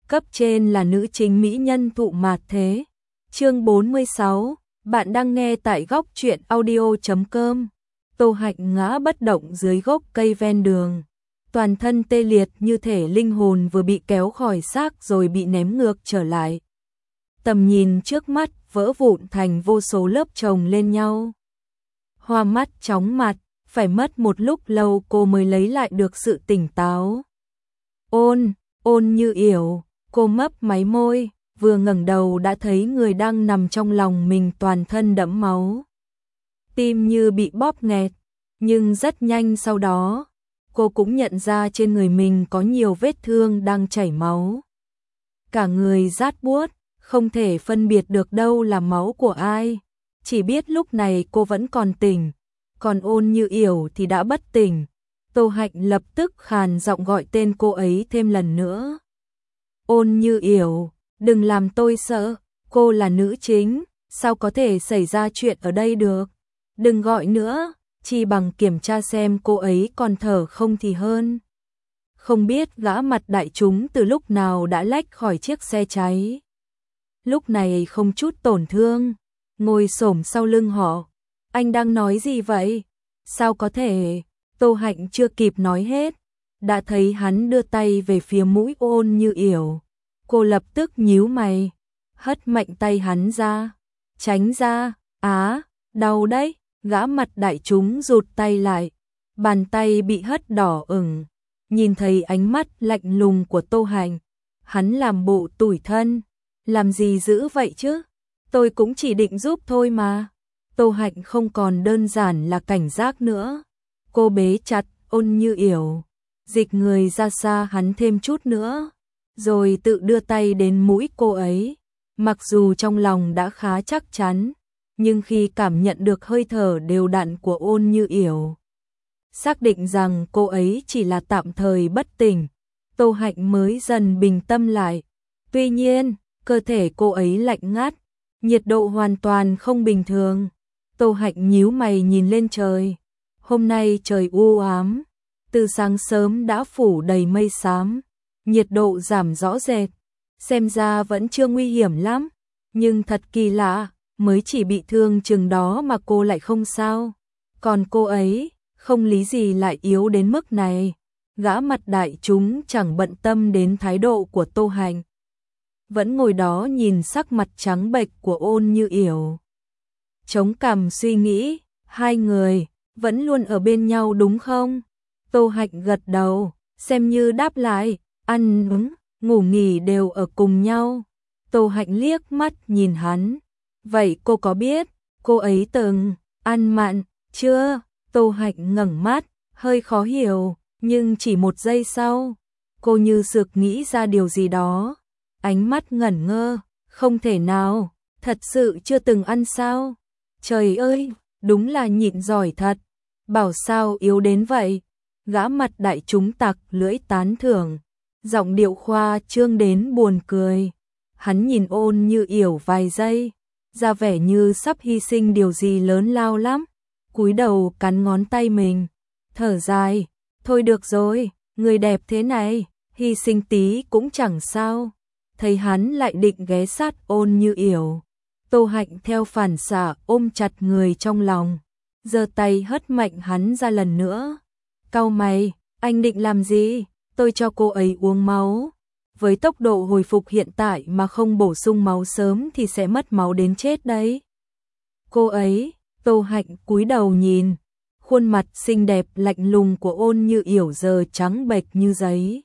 cấp trên là nữ chính mỹ nhân Thụ Mạt Thế. Chương 46, bạn đang nghe tại góc truyện audio.com. Tô Hạnh ngã bất động dưới gốc cây ven đường, toàn thân tê liệt như thể linh hồn vừa bị kéo khỏi xác rồi bị ném ngược trở lại. Tầm nhìn trước mắt vỡ vụn thành vô số lớp chồng lên nhau. Hoa mắt chóng mặt, phải mất một lúc lâu cô mới lấy lại được sự tỉnh táo. Ôn Như Yểu, cô mấp máy môi, vừa ngẩng đầu đã thấy người đang nằm trong lòng mình toàn thân đẫm máu. Tim như bị bóp nghẹt, nhưng rất nhanh sau đó, cô cũng nhận ra trên người mình có nhiều vết thương đang chảy máu. Cả người rát buốt, không thể phân biệt được đâu là máu của ai, chỉ biết lúc này cô vẫn còn tỉnh, còn Ôn Như Yểu thì đã bất tỉnh. Tô Hạnh lập tức khàn giọng gọi tên cô ấy thêm lần nữa. Ôn Như Yểu, đừng làm tôi sợ, cô là nữ chính, sao có thể xảy ra chuyện ở đây được. Đừng gọi nữa, chỉ bằng kiểm tra xem cô ấy còn thở không thì hơn. Không biết gã mặt đại chúng từ lúc nào đã lách khỏi chiếc xe cháy. Lúc này không chút tổn thương, ngồi xổm sau lưng họ. Anh đang nói gì vậy? Sao có thể? Tô Hạnh chưa kịp nói hết, đã thấy hắn đưa tay về phía mũi Ôn Như Yểu. Cô lập tức nhíu mày, hất mạnh tay hắn ra. Tránh ra, đau đấy. Gã mặt đại chúng rụt tay lại, bàn tay bị hất đỏ ửng. Nhìn thấy ánh mắt lạnh lùng của Tô Hạnh, hắn làm bộ tủi thân. Làm gì dữ vậy chứ? Tôi cũng chỉ định giúp thôi mà. Tô Hạnh không còn đơn giản là cảnh giác nữa. Cô bế chặt Ôn Như Yểu, dịch người ra xa hắn thêm chút nữa, rồi tự đưa tay đến mũi cô ấy. Mặc dù trong lòng đã khá chắc chắn, nhưng khi cảm nhận được hơi thở đều đặn của Ôn Như Yểu, xác định rằng cô ấy chỉ là tạm thời bất tỉnh, Tô Hạnh mới dần bình tâm lại. Tuy nhiên, cơ thể cô ấy lạnh ngắt, nhiệt độ hoàn toàn không bình thường. Tô Hạnh nhíu mày nhìn lên trời. Hôm nay trời u ám, từ sáng sớm đã phủ đầy mây xám, nhiệt độ giảm rõ rệt, xem ra vẫn chưa nguy hiểm lắm, nhưng thật kỳ lạ, mới chỉ bị thương chừng đó mà cô lại không sao, còn cô ấy, không lý gì lại yếu đến mức này. Gã mặt đại chúng chẳng bận tâm đến thái độ của Tô Hạnh, vẫn ngồi đó nhìn sắc mặt trắng bệch của Ôn Như Yểu. Chống cằm suy nghĩ, hai người vẫn luôn ở bên nhau đúng không? Tô Hạnh gật đầu, xem như đáp lại, ăn uống, ngủ nghỉ đều ở cùng nhau. Tô Hạnh liếc mắt nhìn hắn, vậy cô có biết cô ấy từng ăn mặn chưa? Tô Hạnh ngẩng mắt, hơi khó hiểu, nhưng chỉ một giây sau, cô như sực nghĩ ra điều gì đó, ánh mắt ngẩn ngơ, không thể nào, thật sự chưa từng ăn sao? Trời ơi, đúng là nhịn giỏi thật. Bảo sao yếu đến vậy? Gã mặt đại chúng tặc lưỡi tán thưởng, giọng điệu khoa trương đến buồn cười. Hắn nhìn Ôn Như Yểu vài giây, ra vẻ như sắp hy sinh điều gì lớn lao lắm, cúi đầu cắn ngón tay mình, thở dài, thôi được rồi, người đẹp thế này, hy sinh tí cũng chẳng sao. Thấy hắn lại định ghé sát Ôn Như Yểu, Tô Hạnh theo phản xạ ôm chặt người trong lòng, giơ tay hất mạnh hắn ra lần nữa. Cau mày, anh định làm gì? Tôi cho cô ấy uống máu. Với tốc độ hồi phục hiện tại mà không bổ sung máu sớm thì sẽ mất máu đến chết đấy. Cô ấy, Tô Hạnh cúi đầu nhìn, khuôn mặt xinh đẹp lạnh lùng của Ôn Như Yểu giờ trắng bệch như giấy.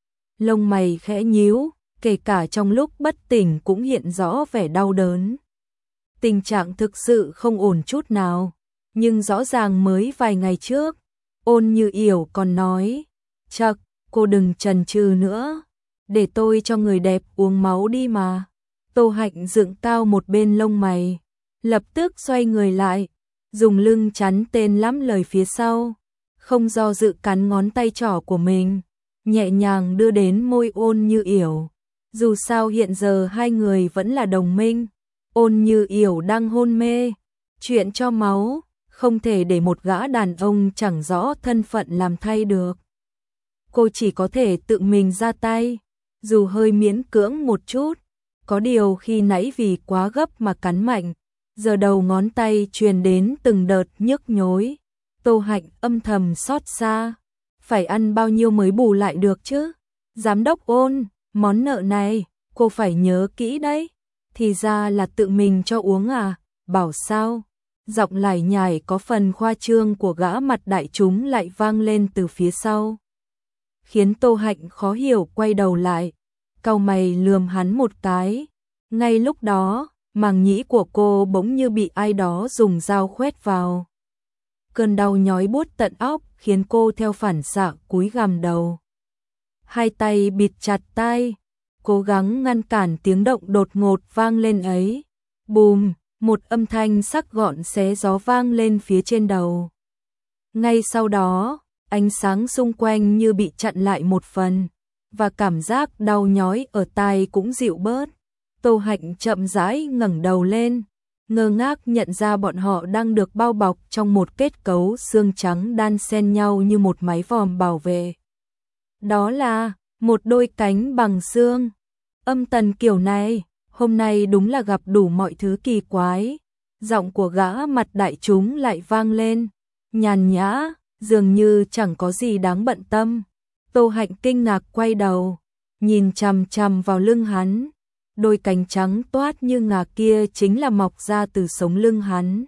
Lông mày khẽ nhíu, kể cả trong lúc bất tỉnh cũng hiện rõ vẻ đau đớn. Tình trạng thực sự không ổn chút nào, nhưng rõ ràng mới vài ngày trước, Ôn Như Yểu còn nói, "Chậc, cô đừng chần chừ nữa, để tôi cho người đẹp uống máu đi mà." Tô Hạnh dựng cao một bên lông mày, lập tức xoay người lại, dùng lưng chắn tên lắm lời phía sau, không do dự cắn ngón tay trỏ của mình, nhẹ nhàng đưa đến môi Ôn Như Yểu. Dù sao hiện giờ hai người vẫn là đồng minh. Ôn Như Yểu đang hôn mê, chuyện cho máu, không thể để một gã đàn ông chẳng rõ thân phận làm thay được. Cô chỉ có thể tự mình ra tay, dù hơi miễn cưỡng một chút, có điều khi nãy vì quá gấp mà cắn mạnh, giờ đầu ngón tay truyền đến từng đợt nhức nhối. Tô Hạnh âm thầm xót xa, phải ăn bao nhiêu mới bù lại được chứ? Giám đốc Ôn, món nợ này, cô phải nhớ kỹ đấy. Thì ra là tự mình cho uống à, bảo sao? Giọng lải nhải có phần khoa trương của gã mặt đại chúng lại vang lên từ phía sau. Khiến Tô Hạnh khó hiểu quay đầu lại, cau mày lườm hắn một cái. Ngay lúc đó, màng nhĩ của cô bỗng như bị ai đó dùng dao khoét vào. Cơn đau nhói buốt tận óc khiến cô theo phản xạ cúi gằm đầu. Hai tay bịt chặt tai, cố gắng ngăn cản tiếng động đột ngột vang lên ấy. Bùm, một âm thanh sắc gọn xé gió vang lên phía trên đầu. Ngay sau đó, ánh sáng xung quanh như bị chặn lại một phần, và cảm giác đau nhói ở tai cũng dịu bớt. Tô Hạnh chậm rãi ngẩng đầu lên, ngơ ngác nhận ra bọn họ đang được bao bọc trong một kết cấu xương trắng đan xen nhau như một mái vòm bảo vệ. Đó là một đôi cánh bằng xương. Âm tần kiểu này, hôm nay đúng là gặp đủ mọi thứ kỳ quái. Giọng của gã mặt đại chúng lại vang lên, nhàn nhã, dường như chẳng có gì đáng bận tâm. Tô Hạnh kinh ngạc quay đầu, nhìn chằm chằm vào lưng hắn. Đôi cánh trắng toát như ngà kia chính là mọc ra từ sống lưng hắn.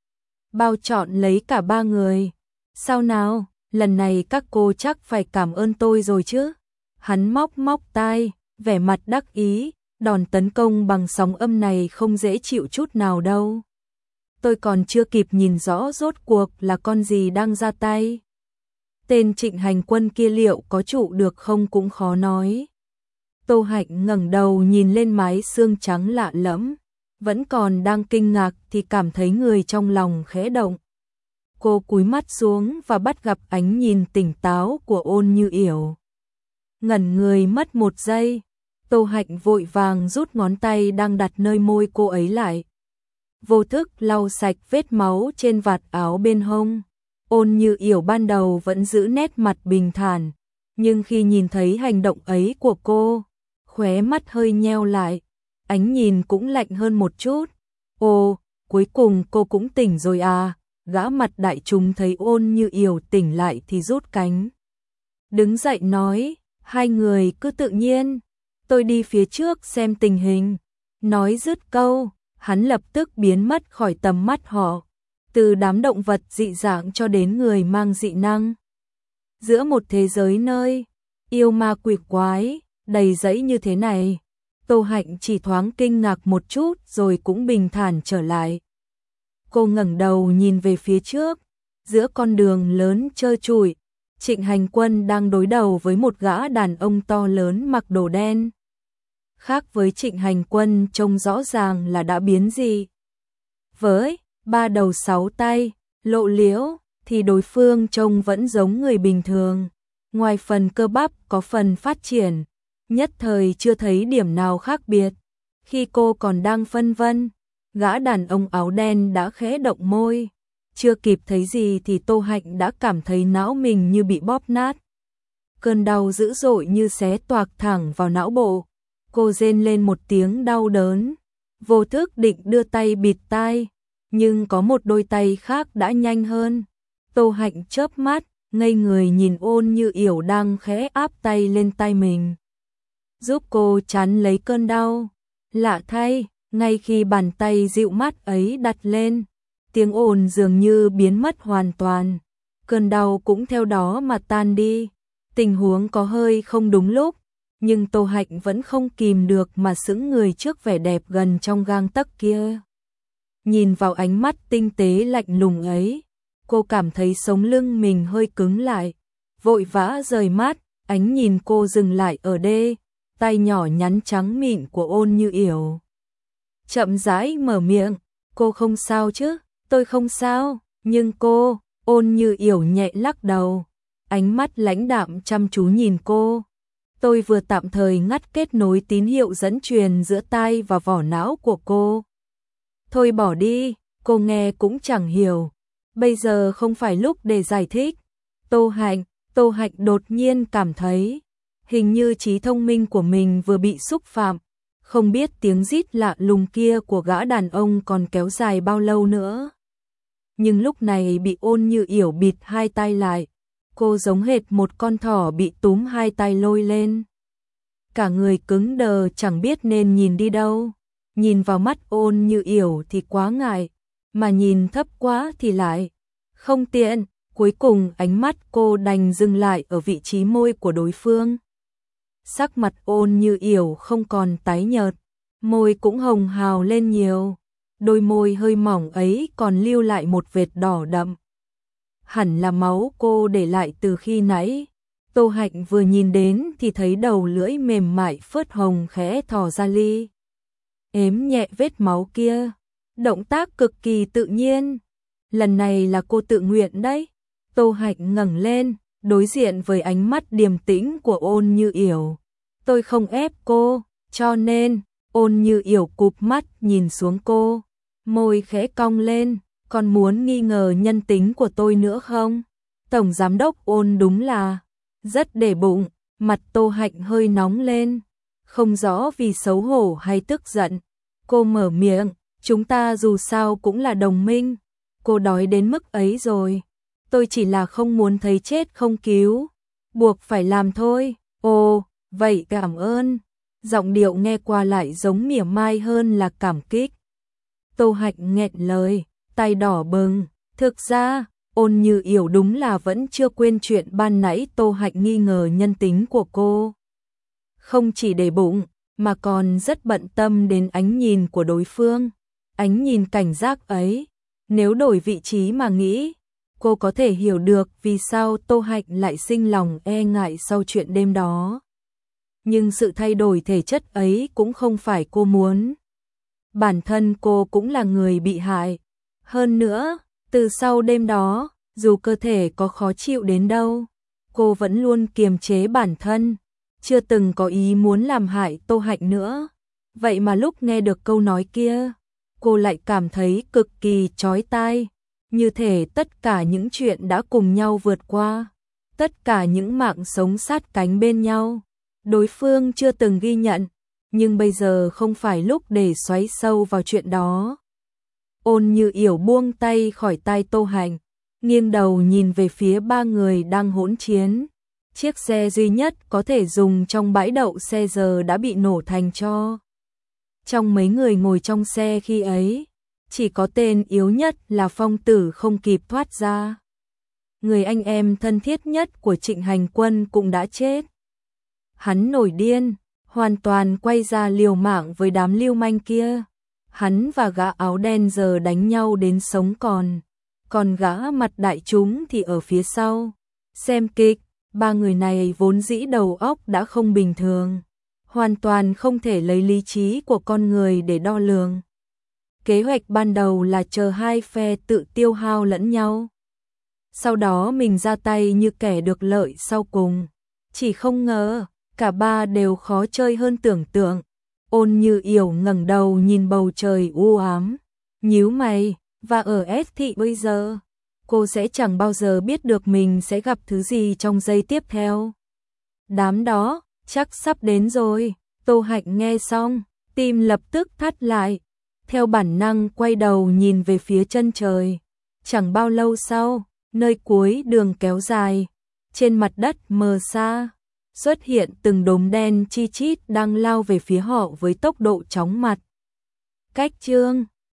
Bao trọn lấy cả ba người. Sao nào, lần này các cô chắc phải cảm ơn tôi rồi chứ? Hắn móc móc tai, vẻ mặt đắc ý, đòn tấn công bằng sóng âm này không dễ chịu chút nào đâu. Tôi còn chưa kịp nhìn rõ rốt cuộc là con gì đang ra tay. Tên Trịnh Hành Quân kia liệu có trụ được không cũng khó nói. Tô Hạnh ngẩng đầu nhìn lên mái xương trắng lạ lẫm, vẫn còn đang kinh ngạc thì cảm thấy người trong lòng khẽ động. Cô cúi mắt xuống và bắt gặp ánh nhìn tỉnh táo của Ôn Như Yểu. Ngẩn người mất một giây, Tô Hạnh vội vàng rút ngón tay đang đặt nơi môi cô ấy lại. Vô thức lau sạch vết máu trên vạt áo bên hông. Ôn Như Yểu ban đầu vẫn giữ nét mặt bình thản, nhưng khi nhìn thấy hành động ấy của cô, khóe mắt hơi nheo lại, ánh nhìn cũng lạnh hơn một chút. Ồ, cuối cùng cô cũng tỉnh rồi à? Gã mặt đại chúng thấy Ôn Như Yểu tỉnh lại thì rút cánh. Đứng dậy nói, hai người cứ tự nhiên, tôi đi phía trước xem tình hình. Nói dứt câu, hắn lập tức biến mất khỏi tầm mắt họ, từ đám động vật dị dạng cho đến người mang dị năng. Giữa một thế giới nơi yêu ma quỷ quái, đầy rẫy như thế này, Tô Hạnh chỉ thoáng kinh ngạc một chút rồi cũng bình thản trở lại. Cô ngẩng đầu nhìn về phía trước, giữa con đường lớn trơ trụi, Trịnh Hành Quân đang đối đầu với một gã đàn ông to lớn mặc đồ đen. Khác với Trịnh Hành Quân trông rõ ràng là đã biến dị. Với ba đầu sáu tay, lộ liễu, thì đối phương trông vẫn giống người bình thường. Ngoài phần cơ bắp có phần phát triển, nhất thời chưa thấy điểm nào khác biệt. Khi cô còn đang phân vân, gã đàn ông áo đen đã khẽ động môi. Chưa kịp thấy gì thì Tô Hạnh đã cảm thấy não mình như bị bóp nát. Cơn đau dữ dội như xé toạc thẳng vào não bộ. Cô rên lên một tiếng đau đớn, vô thức định đưa tay bịt tai, nhưng có một đôi tay khác đã nhanh hơn. Tô Hạnh chớp mắt, ngây người nhìn Ôn Như Yểu đang khẽ áp tay lên tay mình, giúp cô chắn lấy cơn đau. Lạ thay, ngay khi bàn tay dịu mát ấy đặt lên, tiếng ồn dường như biến mất hoàn toàn, cơn đau cũng theo đó mà tan đi. Tình huống có hơi không đúng lúc, nhưng Tô Hạnh vẫn không kìm được mà sững người trước vẻ đẹp gần trong gang tấc kia. Nhìn vào ánh mắt tinh tế lạnh lùng ấy, cô cảm thấy sống lưng mình hơi cứng lại, vội vã rời mắt, ánh nhìn cô dừng lại ở đê, tay nhỏ nhắn trắng mịn của Ôn Như Yểu. Chậm rãi mở miệng, cô không sao chứ? Tôi không sao, nhưng cô, Ôn Như Yểu nhẹ lắc đầu, ánh mắt lãnh đạm chăm chú nhìn cô. Tôi vừa tạm thời ngắt kết nối tín hiệu dẫn truyền giữa tai và vỏ não của cô. Thôi bỏ đi, cô nghe cũng chẳng hiểu. Bây giờ không phải lúc để giải thích. Tô Hạnh đột nhiên cảm thấy Hình như trí thông minh của mình vừa bị xúc phạm, không biết tiếng rít lạ lùng kia của gã đàn ông còn kéo dài bao lâu nữa. Nhưng lúc này bị Ôn Như Yểu bịt hai tay lại, cô giống hệt một con thỏ bị túm hai tay lôi lên. Cả người cứng đờ chẳng biết nên nhìn đi đâu, nhìn vào mắt Ôn Như Yểu thì quá ngại, mà nhìn thấp quá thì lại không tiện, cuối cùng ánh mắt cô đành dừng lại ở vị trí môi của đối phương. Sắc mặt Ôn Như Yểu không còn tái nhợt, môi cũng hồng hào lên nhiều, đôi môi hơi mỏng ấy còn lưu lại một vệt đỏ đậm. Hẳn là máu cô để lại từ khi nãy. Tô Hạnh vừa nhìn đến thì thấy đầu lưỡi mềm mại phớt hồng khẽ thò ra ly ếm nhẹ vết máu kia, động tác cực kỳ tự nhiên. Lần này là cô tự nguyện đấy. Tô Hạnh ngẩng lên, đối diện với ánh mắt điềm tĩnh của Ôn Như Yểu. Tôi không ép cô, cho nên. Ôn Như Yểu cụp mắt nhìn xuống cô, môi khẽ cong lên, còn muốn nghi ngờ nhân tính của tôi nữa không? Tổng giám đốc Ôn đúng là rất để bụng. Mặt Tô Hạnh hơi nóng lên, không rõ vì xấu hổ hay tức giận. Cô mở miệng, chúng ta dù sao cũng là đồng minh. Cô đói đến mức ấy rồi, tôi chỉ là không muốn thấy chết không cứu, buộc phải làm thôi. Ồ, vậy cảm ơn. Giọng điệu nghe qua lại giống mỉa mai hơn là cảm kích. Tô Hạnh nghẹn lời, tay đỏ bừng. Thực ra, Ôn Như Yểu đúng là vẫn chưa quên chuyện ban nãy Tô Hạnh nghi ngờ nhân tính của cô. Không chỉ để bụng, mà còn rất bận tâm đến ánh nhìn của đối phương. Ánh nhìn cảnh giác ấy, nếu đổi vị trí mà nghĩ, cô có thể hiểu được vì sao Tô Hạnh lại sinh lòng e ngại sau chuyện đêm đó. Nhưng sự thay đổi thể chất ấy cũng không phải cô muốn. Bản thân cô cũng là người bị hại. Hơn nữa, từ sau đêm đó, dù cơ thể có khó chịu đến đâu, cô vẫn luôn kiềm chế bản thân, chưa từng có ý muốn làm hại Tô Hạnh nữa. Vậy mà lúc nghe được câu nói kia, cô lại cảm thấy cực kỳ chói tai, như thể tất cả những chuyện đã cùng nhau vượt qua, tất cả những mạng sống sát cánh bên nhau, đối phương chưa từng ghi nhận, nhưng bây giờ không phải lúc để xoáy sâu vào chuyện đó. Ôn Như Yểu buông tay khỏi tay Tô Hạnh, nghiêng đầu nhìn về phía ba người đang hỗn chiến. Chiếc xe duy nhất có thể dùng trong bãi đậu xe giờ đã bị nổ thành tro. Trong mấy người ngồi trong xe khi ấy, chỉ có tên yếu nhất là Phong Tử không kịp thoát ra. Người anh em thân thiết nhất của Trịnh Hành Quân cũng đã chết. Hắn nổi điên, hoàn toàn quay ra liều mạng với đám lưu manh kia. Hắn và gã áo đen giờ đánh nhau đến sống còn gã mặt đại chúng thì ở phía sau. Xem kịch, ba người này vốn dĩ đầu óc đã không bình thường, hoàn toàn không thể lấy lý trí của con người để đo lường. Kế hoạch ban đầu là chờ hai phe tự tiêu hao lẫn nhau, sau đó mình ra tay như kẻ được lợi sau cùng. Chỉ không ngờ, cả ba đều khó chơi hơn tưởng tượng. Ôn Như Yểu ngẩng đầu nhìn bầu trời u ám, nhíu mày, và ở S thị bây giờ, cô sẽ chẳng bao giờ biết được mình sẽ gặp thứ gì trong giây tiếp theo. Đám đó, chắc sắp đến rồi. Tô Hạnh nghe xong, tim lập tức thắt lại, theo bản năng quay đầu nhìn về phía chân trời. Chẳng bao lâu sau, nơi cuối đường kéo dài, trên mặt đất mờ xa, xuất hiện từng đốm đen chi chít đang lao về phía họ với tốc độ chóng mặt. Cách chương